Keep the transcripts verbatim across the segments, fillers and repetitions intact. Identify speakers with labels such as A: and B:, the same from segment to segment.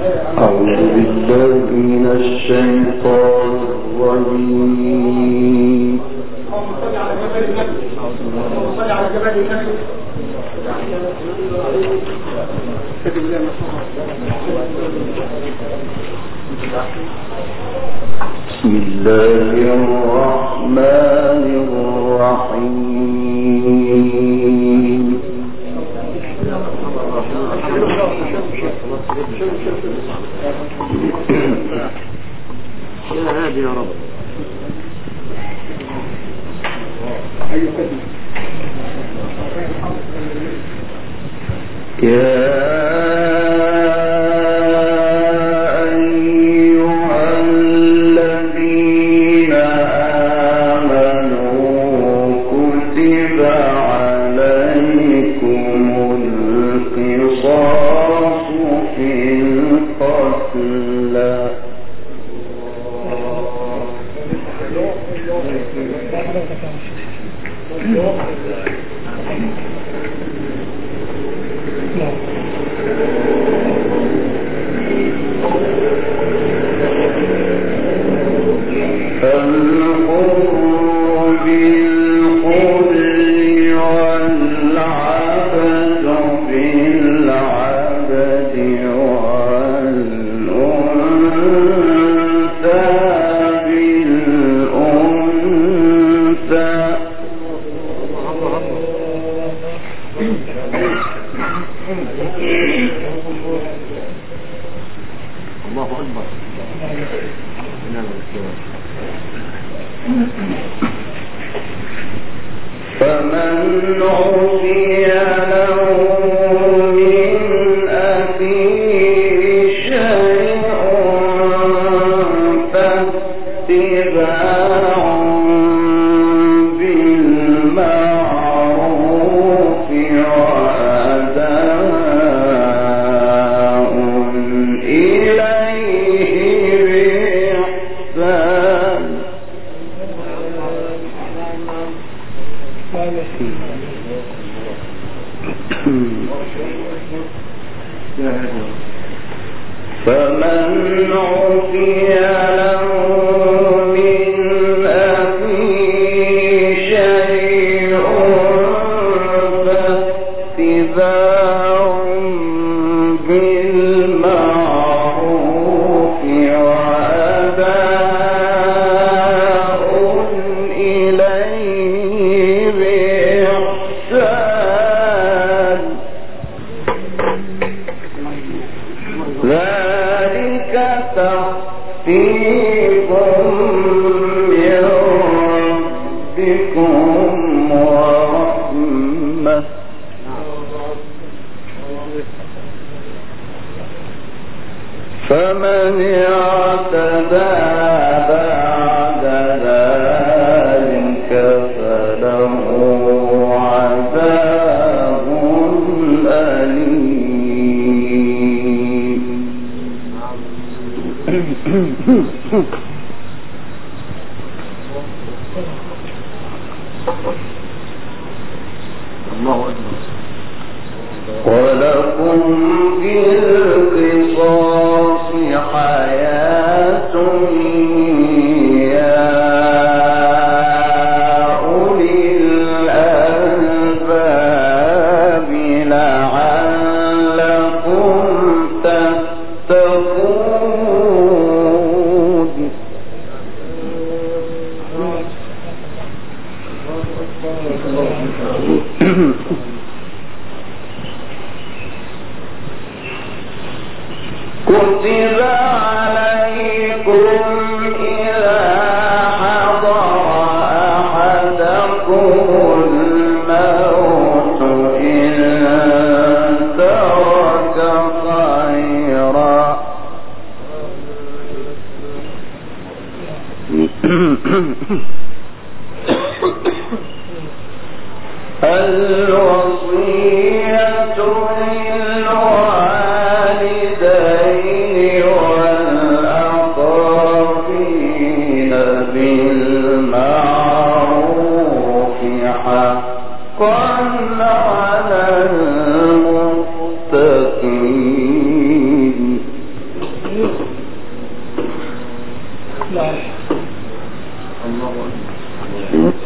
A: أعوذ بالله من الشيطان الرجيم.
B: صل على جبل النبي صل على جبل النبي.
A: بسم الله الرحمن الرحيم.
C: يا هادي يا رب.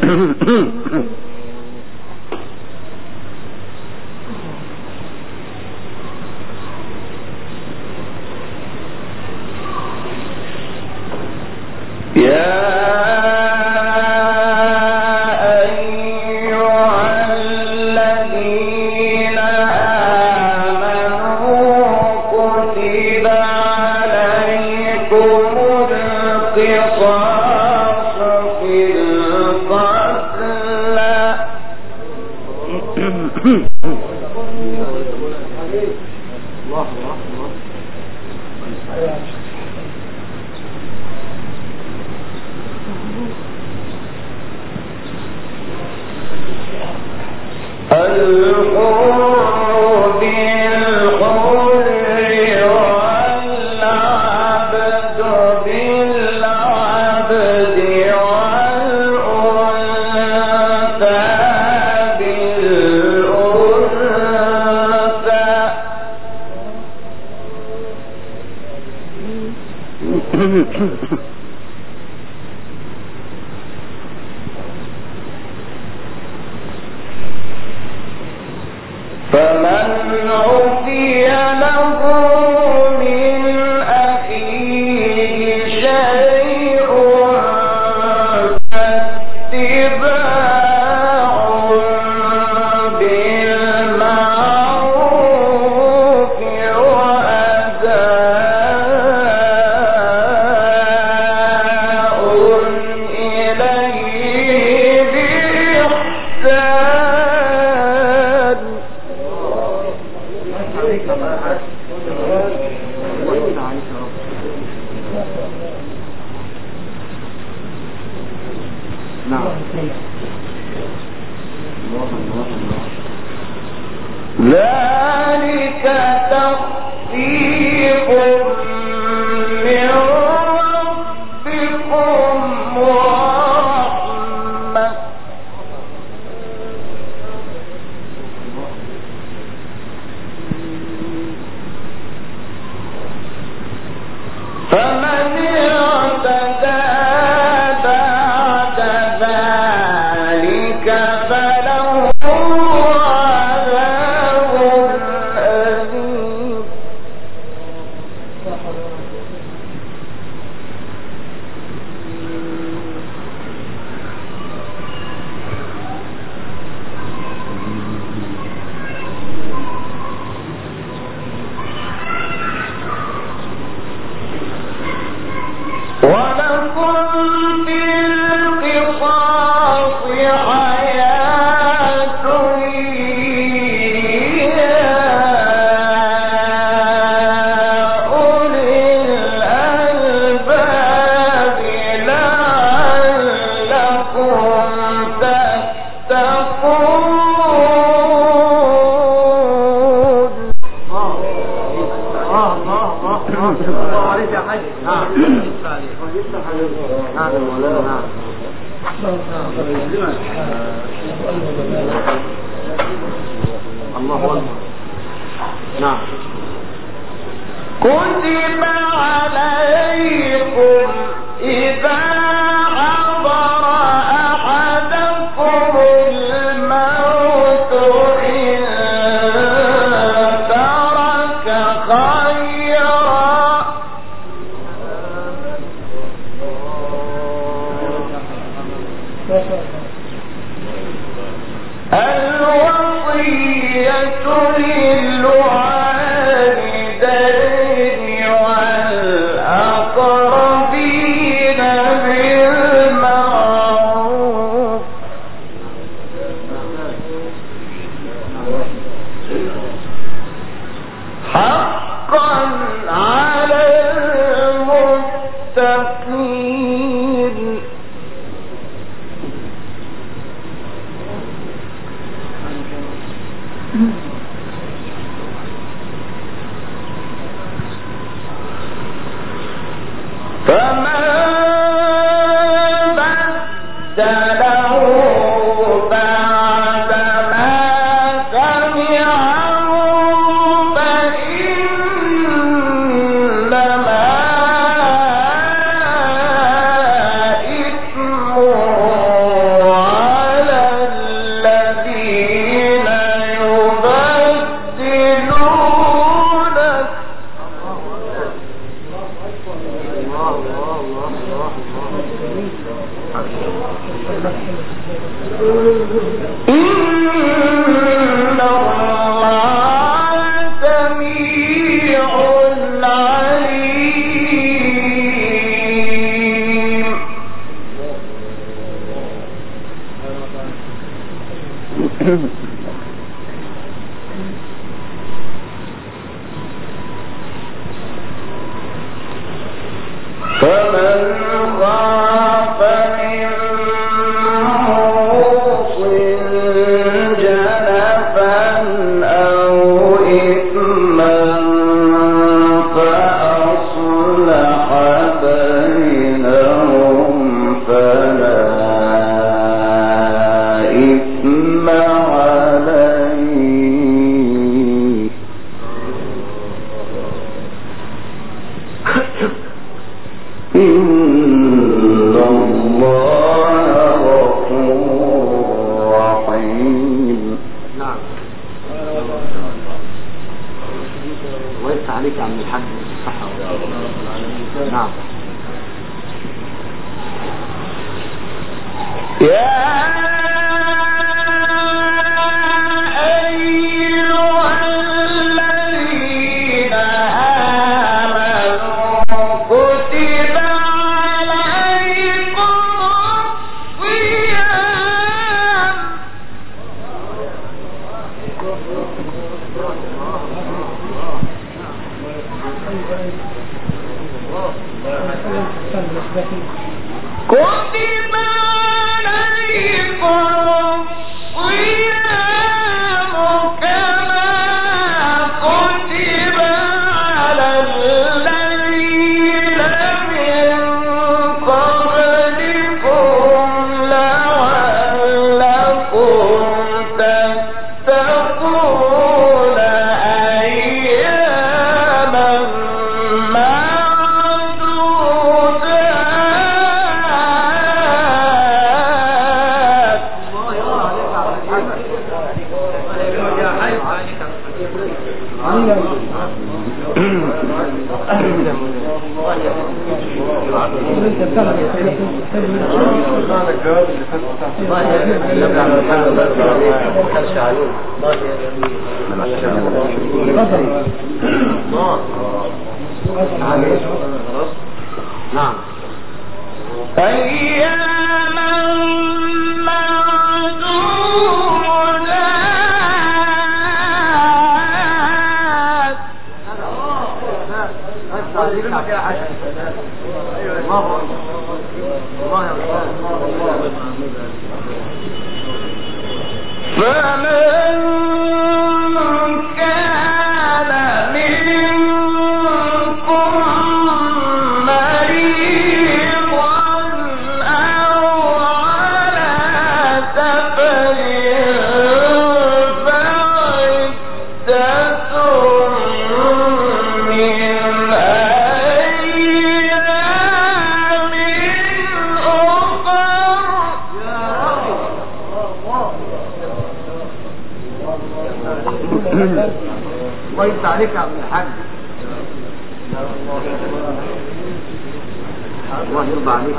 C: الله نعم كويس عليك يا عبد الحاج. الله يرضى عليك.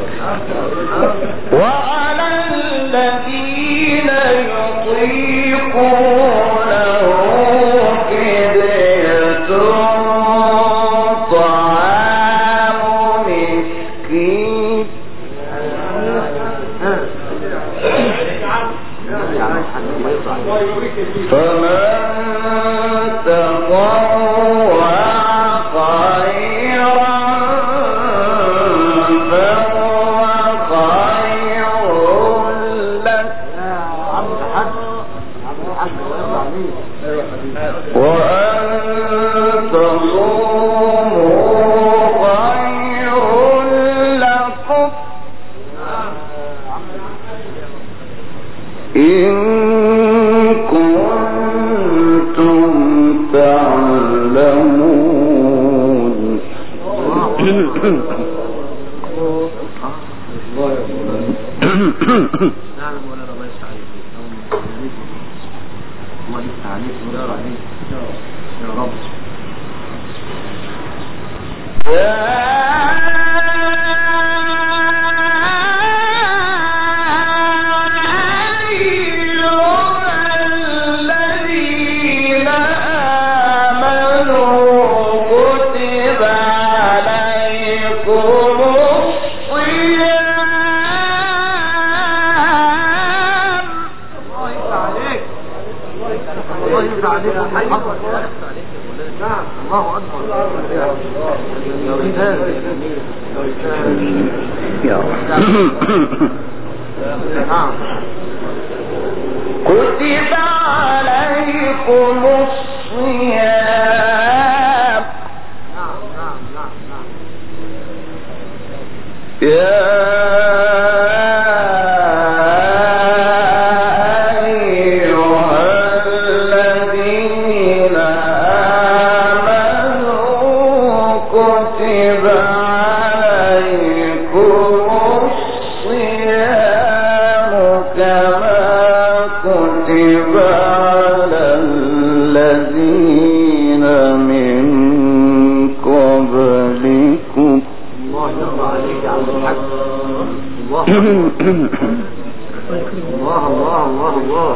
A: وعلى الذين يطيقونه فدية طعام مسكين فمن تطوع خيرا فهو خير لك وأن تصوموا خير لكم إن كنتم تعلمون.
C: نعلم ولا الله يستعيد الله يستعيد ولا رأيك يا رب. الله أكبر.
A: كتب عليكم الصيام يا
C: الله الله الله الله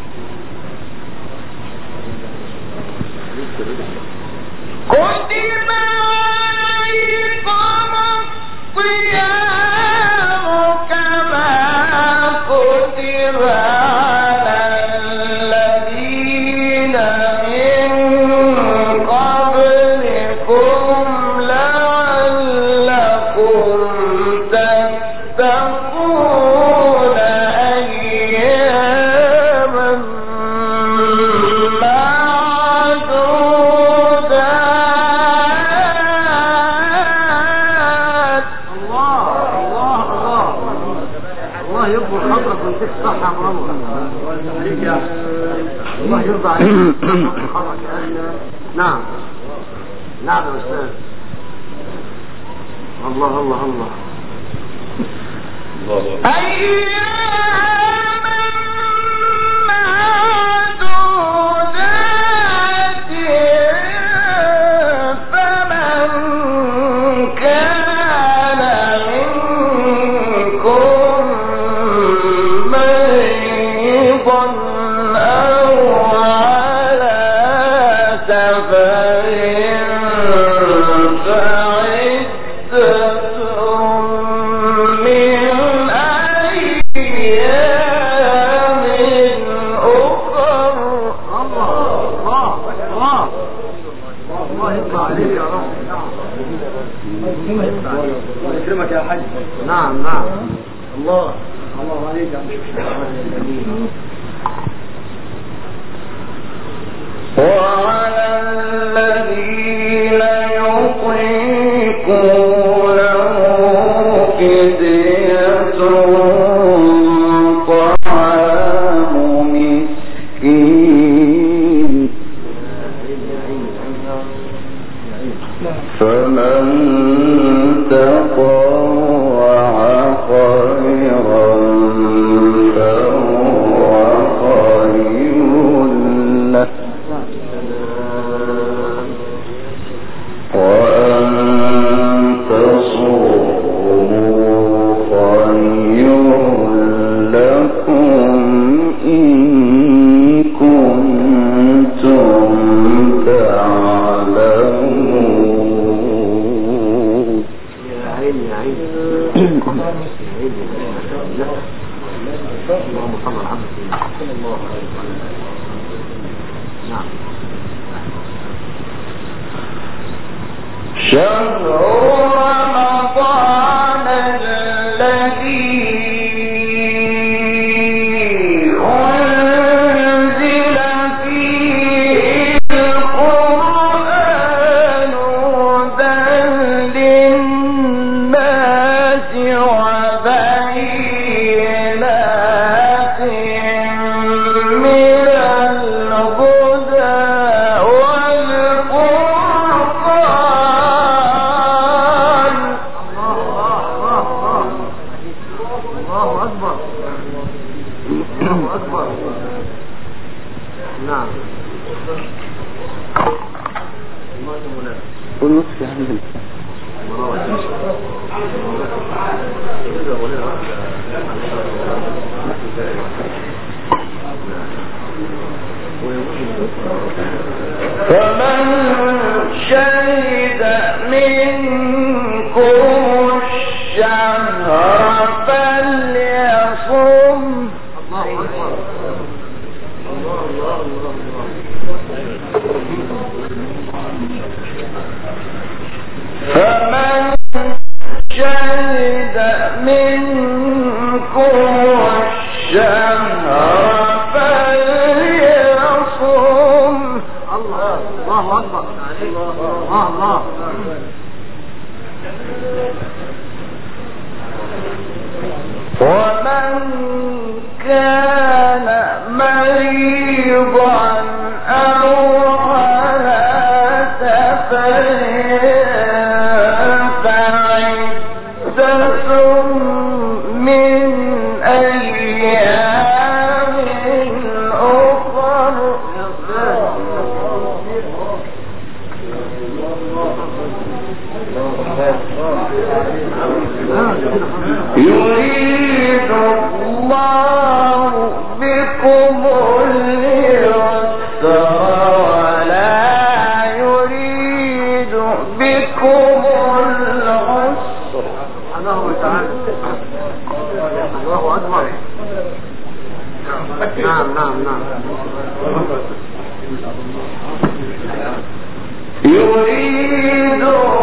A: كتب عليكم الصيام كما كتب على الذين من قبلكم لعلكم تتقون أياما معدودات.
C: الله يكبر خطرك ويديك الصحة مرمى. الله يرضى عليك. نعم نعم يا أستاذ. الله الله الله
A: أياما معدودات فمن كان منكم مريضا أو على سفر فعدة من أيام أخر.
C: الله الله الله الله يرضى عليك يا رب. الله يكرمك يا حاج. نعم نعم الله الله عليك يا
A: وعلى الذين يطيقونه فدية طعام مسكين فمن تطوع خيرا فهو خير له وأن تصوموا خير لكم إن كنتم تعلمون.
C: يا عيني يا عيني اللهم صل على محمد صلى الله عليه وسلم. نعم
A: شهر رمضان الذي أنزل فيه القرآن هدى للناس وبينات من الهدى والفرقان.
C: الله أكبر الله أكبر. نعم
A: والنصف يا حبيبي فمن شهد منكم الشهر فليصم.
C: الله أكبر الله الله الله
A: شهد منكم الشهر فليصم.
C: الله الله أكبر. الله الله.
A: ومن كان مريضا أو على سفر فعدة من أيام أخر. يريد الله بكم اليسر ولا يريد بكم العسر.
C: سبحانه وتعالى. الله أكبر. نعم نعم نعم.
A: يريد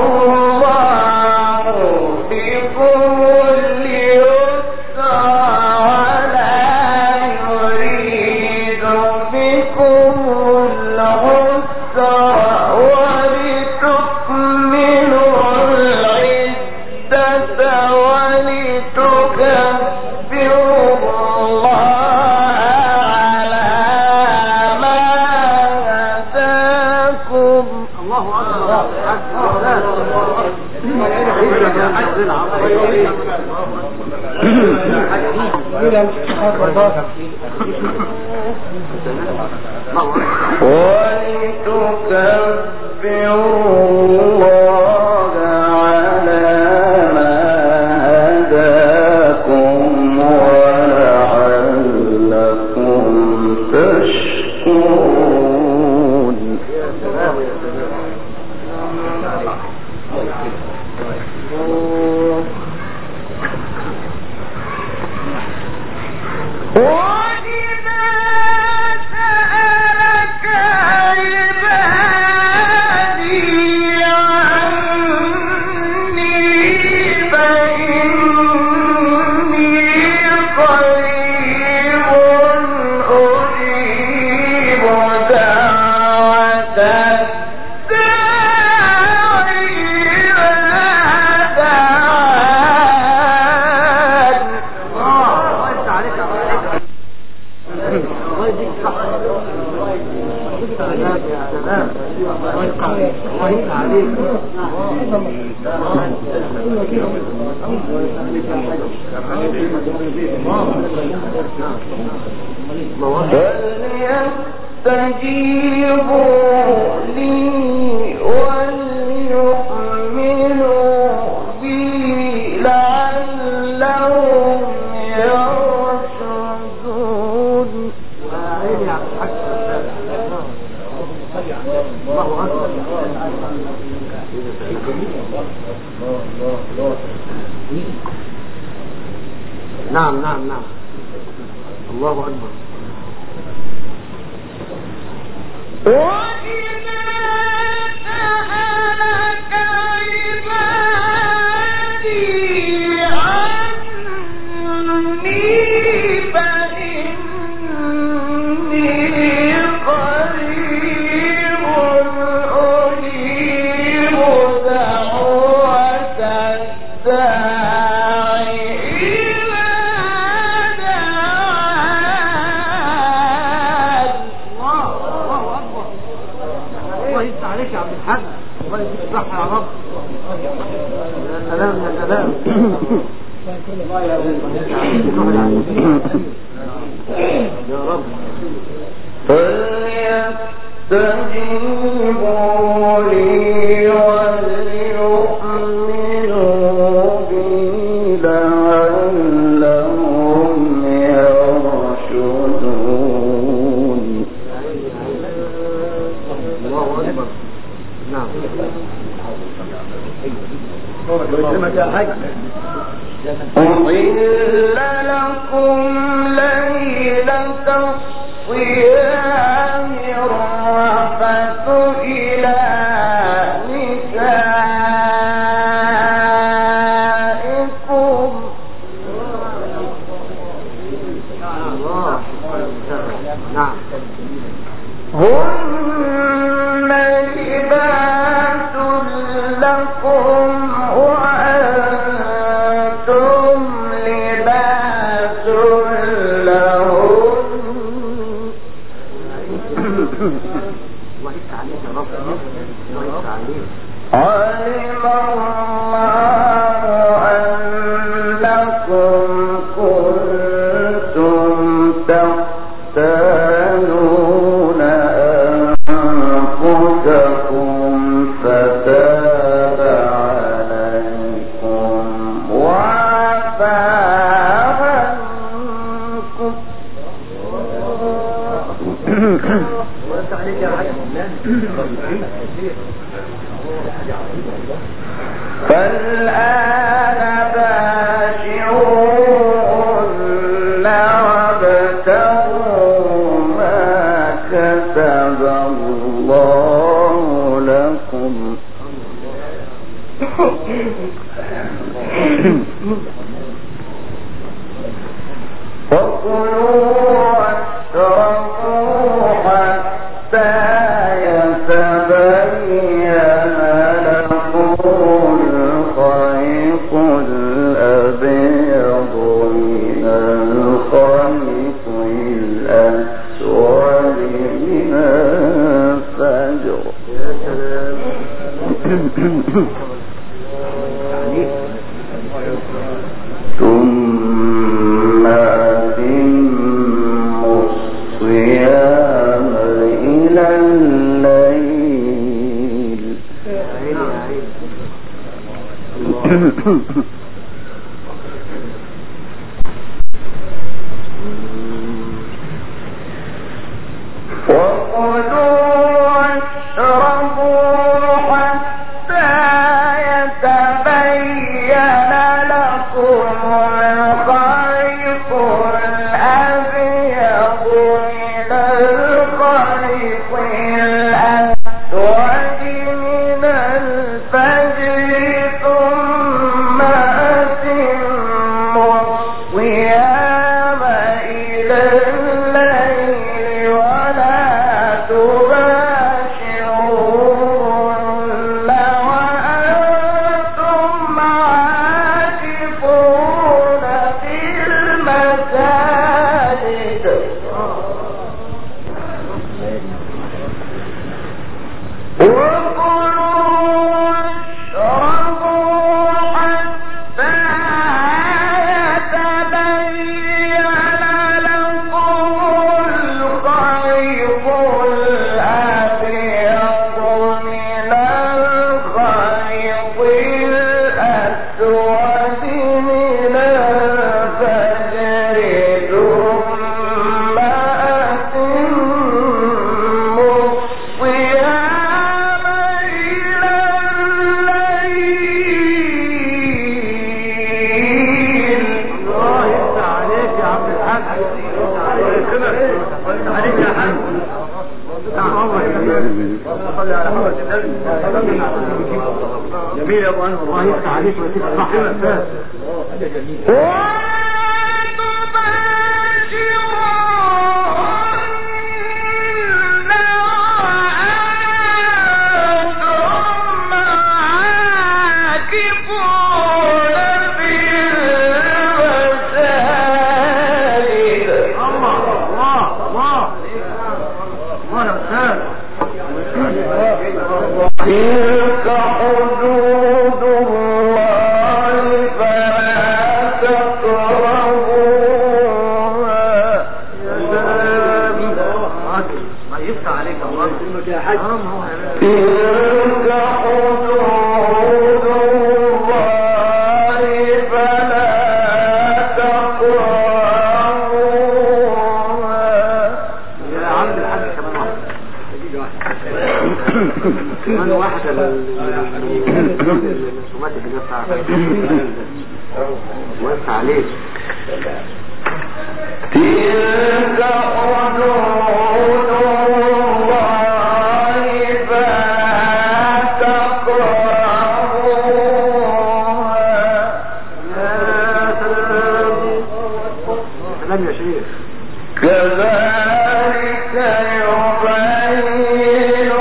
A: الله بكم اليسر ولا يريد بكم العسر ولتكملوا العدة ولتكبروا الله على ما هداكم.
C: الله أكبر.
A: ولتكبروا الله على ما هداكم ولعلكم تشكرون. وَإِذَا سَأَلَكَ عِبَادِي عَنِّي فَإِنِّي قَرِيبٌ أُجِيبُ دَعْوَةَ الدَّاعِ إِذَا دَعَانِ. فليستجيبوا لي وليؤمنوا بي لعلهم يرشدون.
C: نعم نعم نعم. الله أكبر.
A: وَإِذَا سَأَلَكَ عِبَادِي عَنِّي فَإِنِّي قَرِيبٌ أُجِيبُ دَعْوَةَ الدَّاعِ إِذَا دَعَانِ.
C: الله يفتح عليك يا عبد الحاج. الله يديك الصحة يا رب. يا سلام يا سلام. يا رب.
A: فليستجيبوا لي وليؤمنوا بي لعلهم يرشدون.
C: الله أكبر. نعم.
A: أحل لكم ليلة الصيام الرفث إلى نسائكم فالآن باشرون وابتغوا ما كتب الله لكم وكلوا واشربوا حتى يتبين لكم الخيط الأبيض من الخيط الأسود من الفجر. ثم أتموا الصيام إلى الليل. وكلوا واشربوا حتى يتبين لكم الخيط الأبيض من الخيط الأسود من الفجر. ثم أتموا الصيام إلى الليل ولا تباشرون وأنتم عاكفون في المساجد.
C: جميل يا ابو انور، الله يفتح عليك ويديك الصحه والعافيه. هذا جميل.
A: تلك حدود الله فلا تقربوها.
C: يا سلام، ما يفتح عليك الله يسلمك يا حاج.
A: تلك حدود الله فلا تقربوها.
C: يا عم الحاج كمان كمان واحد الرسومات اللي جت وسع عليك.
A: تلك حدود الله فلا تقربوها.
C: يا سلام سلام يا شيخ.
A: كذلك يبين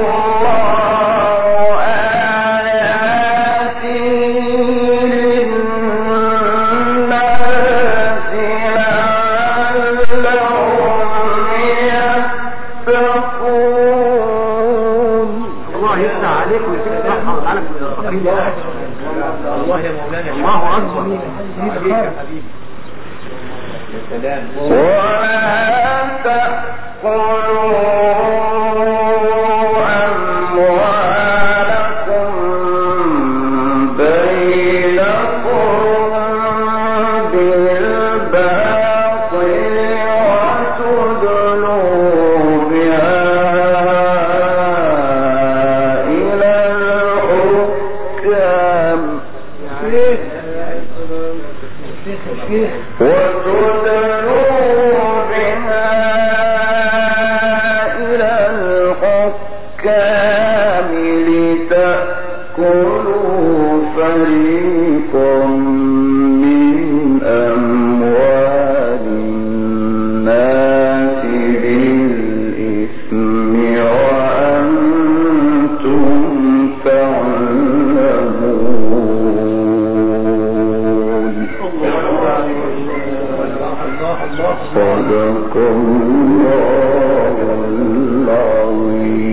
A: الله آياته للناس لعلهم يتقون.
C: الله يفتح عليك ويديك الصحة ويجعلك من المتقين يا أخي. الله يا مولانا، الله أكبر. حبيبي يا حبيبي. يا سلام.
A: ولا تأكلوا أموالكم بينكم بالباطل وتدلوا بها إلى الحكام وتدلوا بها إلى الحكام لتأكلوا فريقا من أموال الناس بالإثم وأنتم تعلمون. صدق الله العظيم.